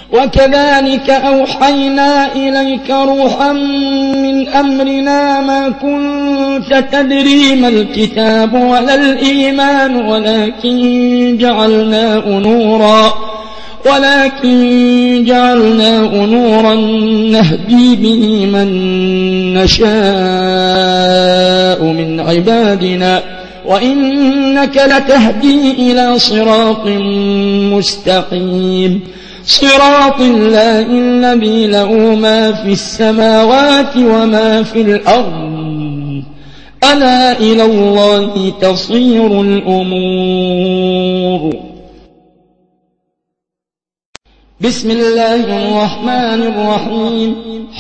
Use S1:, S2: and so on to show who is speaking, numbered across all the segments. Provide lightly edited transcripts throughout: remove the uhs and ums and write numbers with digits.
S1: وكذلك أوحينا إليك روحا من أمرنا ما كنت تدري ما الكتاب ولا الإيمان ولكن جعلناه نورا نهدي به من نشاء من عبادنا وإنك لتهدي إلى صراط مستقيم صراط الله الذي له ما في السماوات وما في الأرض ألا إلى الله تصير الأمور. بسم الله الرحمن الرحيم.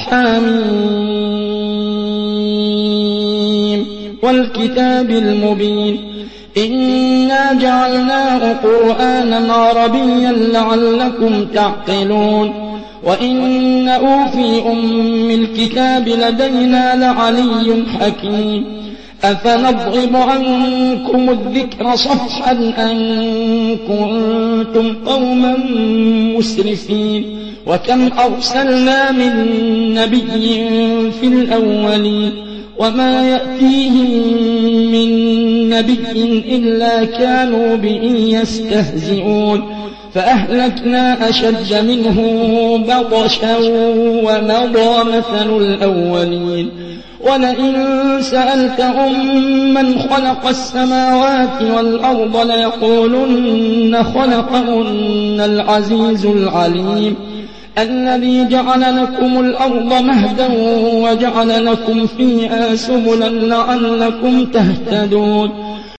S1: حميم والكتاب المبين إنا جعلناه قرآنا عربيا لعلكم تعقلون وإنه في أم الكتاب لدينا لعلي حكيم أفنضرب عنكم الذكر صفحا أن كنتم قوما مسرفين وكم أرسلنا من نبي في الأولين وما يأتيهم من نبي إلا كانوا به يستهزئون فأهلكنا أشد منهم بطشا ومضى مثل الأولين ولئن سألتهم من خلق السماوات والأرض ليقولن خلقهن العزيز العليم الذي جعل لكم الأرض مهدا وجعل لكم فيها سبلا لعلكم تهتدون